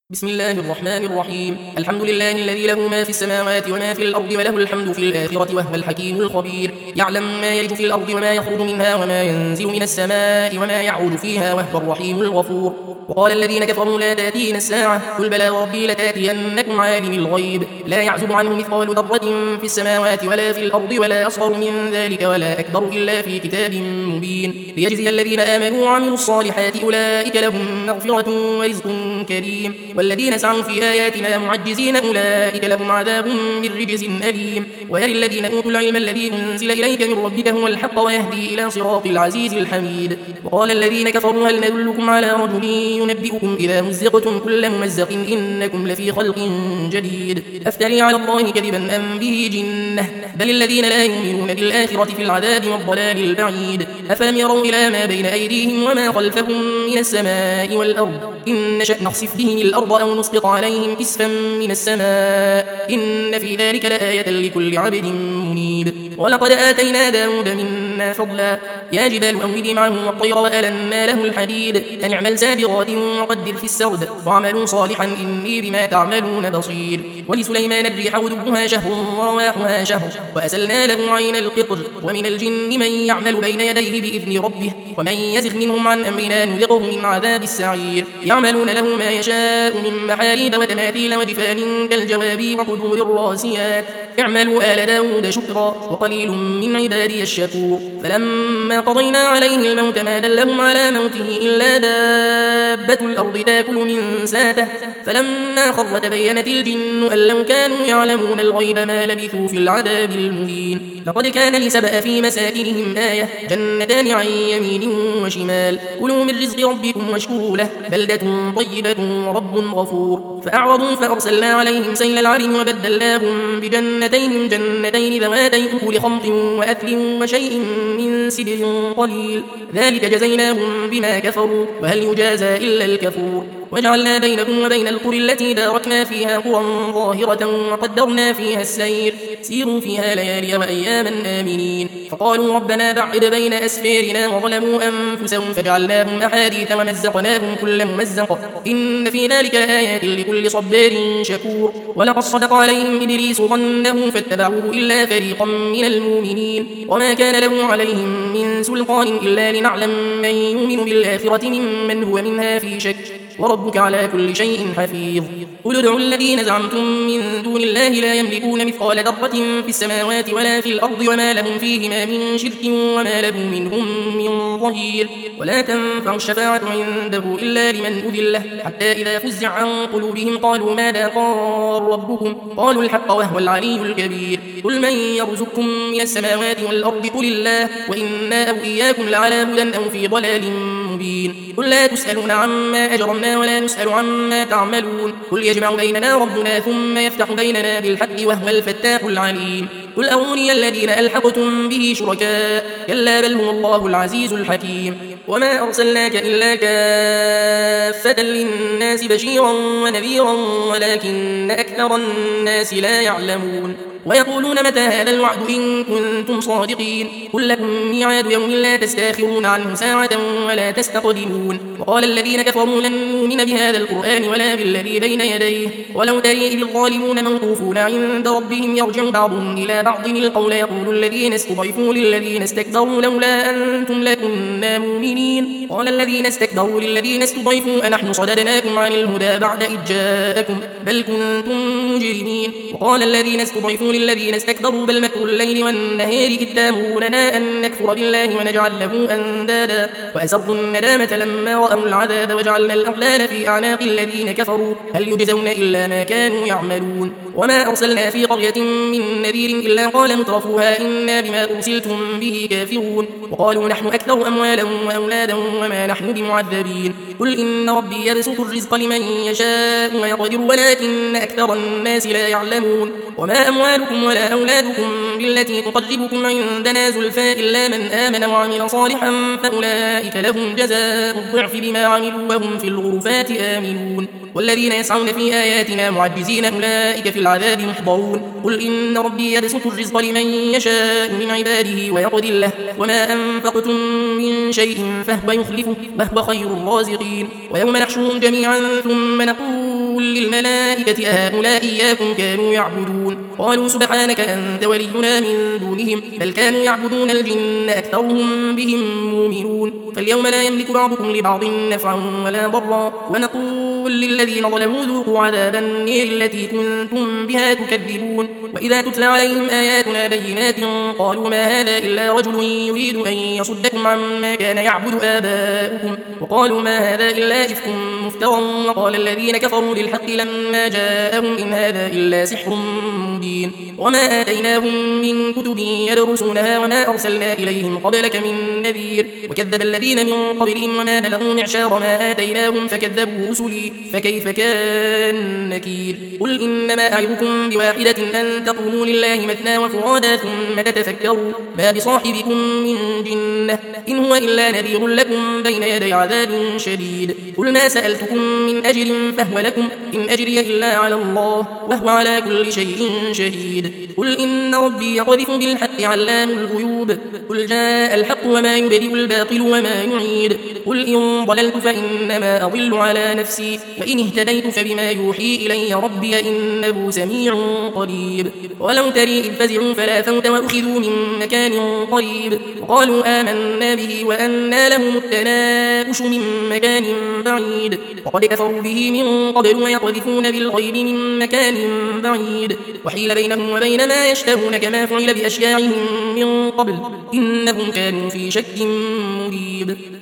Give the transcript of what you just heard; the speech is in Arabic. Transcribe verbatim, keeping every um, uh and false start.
بسم الله الرحمن الرحيم. الحمد لله الذي له ما في السماوات وما في الأرض وله الحمد في الآخرة وهو الحكيم الخبير. يعلم ما يلج في الأرض وما يخرج منها وما ينزل من السماء وما يعود فيها وهو الرحيم الغفور. وقال الذين كفروا لا تأتينا الساعة قل بلى وربي لتأتينكم عالم الغيب لا يعزب عنه مثقال ذرة في السماوات ولا في الأرض ولا أصغر من ذلك ولا أكبر إلا في كتاب مبين ليجزي الذين آمنوا وعملوا الصالحات أولئك لهم مغفرة ورزق كريم. والذين سعوا في آياتنا معجزين أولئك لهم عذاب من رجز أليم. ويرى الذين أوتوا العلم الذي أنزل إليك من ربك هو الحق ويهدي إلى صراط العزيز الحميد. وقال الذين كفروا هل ندلكم على رجل ينبئكم إذا مزقتم كل ممزق إنكم لفي خلق جديد أفتري على الله كذبا أم به جنة بل الذين لا يؤمنون بالآخرة في العذاب والضلال البعيد. أفلم يروا إلى ما بين أيديهم وما خلفهم من السماء والأرض إن نشأ نخسف بهم الأرض أو نسقط عليهم كسفا من السماء إن في ذلك لآية لكل عبد منيب. ولقد آتينا داود منا فضلا يا جبال أوبي معه والطير وألنا له الحديد أن اعمل سابغات وقدر في السرد واعملوا صالحا إني بما تعملون بصير. ولسليمان الريح غدوها شهر ورواحها شهر وأسلنا له عين القطر ومن الجن من يعمل بين يديه بإذن ربه ومن يزغ منهم عن أمرنا نذقه من عذاب السعير. يعملون له ما يشاء من محاريب وتماثيل وجفان كالجواب وقدور الراسيات اعملوا آل داود شكرا وقليل من عبادي الشكور. فلما قضينا عليه الموت ما دلهم على موته إلا دابة الأرض تاكل من ساته فلما خر تبينت الجن أن لو كانوا يعلمون الغيب ما لبثوا في العذاب المهين. لقد كان لسبأ في مساكنهم آية جنتان عن يمين وشمال كلوا من رزق ربكم واشكروا له بلدة طيبة ورب غفور. فأعرضوا فأرسلنا عليهم سيل العرم وبدلناهم بجنتين جنتين ذواتي أكل خمط وأثل وشيء من سدر قليل ذلك جزيناهم بما كفروا وهل يجازى إلا الكفور. وجعلنا بينكم وبين القرى التي باركنا فيها قرى ظاهرة وقدرنا فيها السير سيروا فيها ليالي وأياما آمنين. فقالوا ربنا بعد بين أسفارنا وظلموا أنفسهم فجعلناهم أحاديث ومزقناهم كل ممزق إن في ذلك لآيات لكل صبار شكور. ولقد صدق عليهم إبليس ظنه فاتبعوه إلا فريقا من المؤمنين وما كان له عليهم من سلطان إلا لنعلم من يؤمن بالآخرة ممن هو منها في شك وربك على كل شيء حفيظ. قل ادعوا الذين زعمتم من دون الله لا يملكون مثقال ذرة في السماوات ولا في الأرض وما لهم فيهما من شرك وما له منهم من ظهير. ولا تنفع الشفاعة عنده إلا لمن أذن له حتى إذا فزع عن قلوبهم قالوا ماذا قال ربكم قالوا الحق وهو العلي الكبير. قل من يرزقكم من السماوات والأرض قل الله وإنا أو إياكم لعلى هدى أو في ضلال مبين. قل لا تسألون عما أجرمنا ولا نسأل عما تعملون قل يجمع بيننا ربنا ثم يفتح بيننا بالحق وهو الفتاح العليم. قل أروني الذين ألحقتم به شركاء كلا بل هو الله العزيز الحكيم. وما أرسلناك إلا كافة للناس بشيرا ونذيرا ولكن أكثر الناس لا يعلمون. ويقولون متى هذا الوعد إن كنتم صادقين قل لكم ميعاد يوم لا تستاخرون عنه ساعة ولا تستقدمون. وقال الذين كفروا لن نؤمن بهذا القرآن ولا بالذي بين يديه ولو ترى إذ الظالمون موقوفون عند ربهم يرجع بعضهم إلى بعض القول يقول الذين استضعفوا للذين استكبروا لولا أنتم لكنا مؤمنين قال الذين استكبروا للذين استضعفوا أنحن صددناكم عن الهدى بعد إذ جاءكم بل كنتم مجرمين. وقال الذين استضعفوا للذين استكبروا بل مكر الليل والنهار إذ تأمروننا أن نكفر بالله ونجعل له أندادا وأسروا الندامة لما رأوا العذاب وجعلنا الأغلال في أعناق الذين كفروا هل يجزون إلا ما كانوا يعملون. وما أرسلنا في قرية من نذير إلا قال مترفوها إنا بما أرسلتم به كافرون وقالوا نحن أكثر أموالا وأولادا وما نحن بمعذبين. قل إن ربي يبسط الرزق لمن يشاء ويقدر ولكن أكثر الناس لا يعلمون. وما أموالكم ولا أولادكم بالتي تقربكم عندنا زلفى إلا من آمن وعمل صالحا فأولئك لهم جزاء الضعف بما عملوا وهم في الغرفات آمنون. والذين يسعون في آياتنا معجزين أولئك في العذاب محضرون. قل إن ربي يبسط الرزق لمن يشاء من عباده ويقدر له وما أنفقتم من شيء فهو يخلفه وهو خير الرازقين. ويوم نحشرهم جميعا ثم نقول للملائكة أهؤلاء إياكم كانوا يعبدون قالوا سبحانك أنت ولينا من دونهم بل كانوا يعبدون الجن أكثرهم بهم مؤمنون فاليوم لا يملك بعضكم لبعض نفعا ولا ضرا ونقول للذين ظلموا ذوقوا عذاب النير التي كنتم بها تكذبون وإذا تتلى عليهم آياتنا بينات قالوا ما هذا إلا رجل يريد أن يصدكم عما كان يعبد آباؤكم وقالوا ما هذا إلا إفك مفترى وقال الذين كفروا للحق لما جاءهم إن هذا إلا سحر مبين وما آتيناهم من كتب يدرسونها وما أرسلنا إليهم قبلك من نذير وكذب الذين من قبلهم وما بلغوا معشار ما آتيناهم فكذبوا رسلي فكيف كان نكير قل إنما أعظكم بواحدة أن تقوموا لله مثنى وفرادا ثم تتفكروا ما بصاحبكم من جنة إن هو إلا نذير لكم بين يدي عذاب شديد قل ما سألتكم من أجر فهو لكم إن أجري إلا على الله وهو على كل شيء شهيد قل إن ربي يقذف بالحق علام الغيوب قل جاء الحق وما يبدئ الباطل وما يعيد قل إن ضللت فإنما أضل على نفسي وإن اهتديت فبما يوحي إلي ربي إنه سميع قريب ولو تري إذ فزعوا فلا فوت وأخذوا من مكان قريب وقالوا آمنا به وأنى لهم التناؤش من مكان بعيد وقد كفروا به من قبل ويقذفون بالغيب من مكان بعيد وحيل بينهم وبين ما يشتهون كما فعل بأشياعهم من قبل إنهم كانوا في شك مريب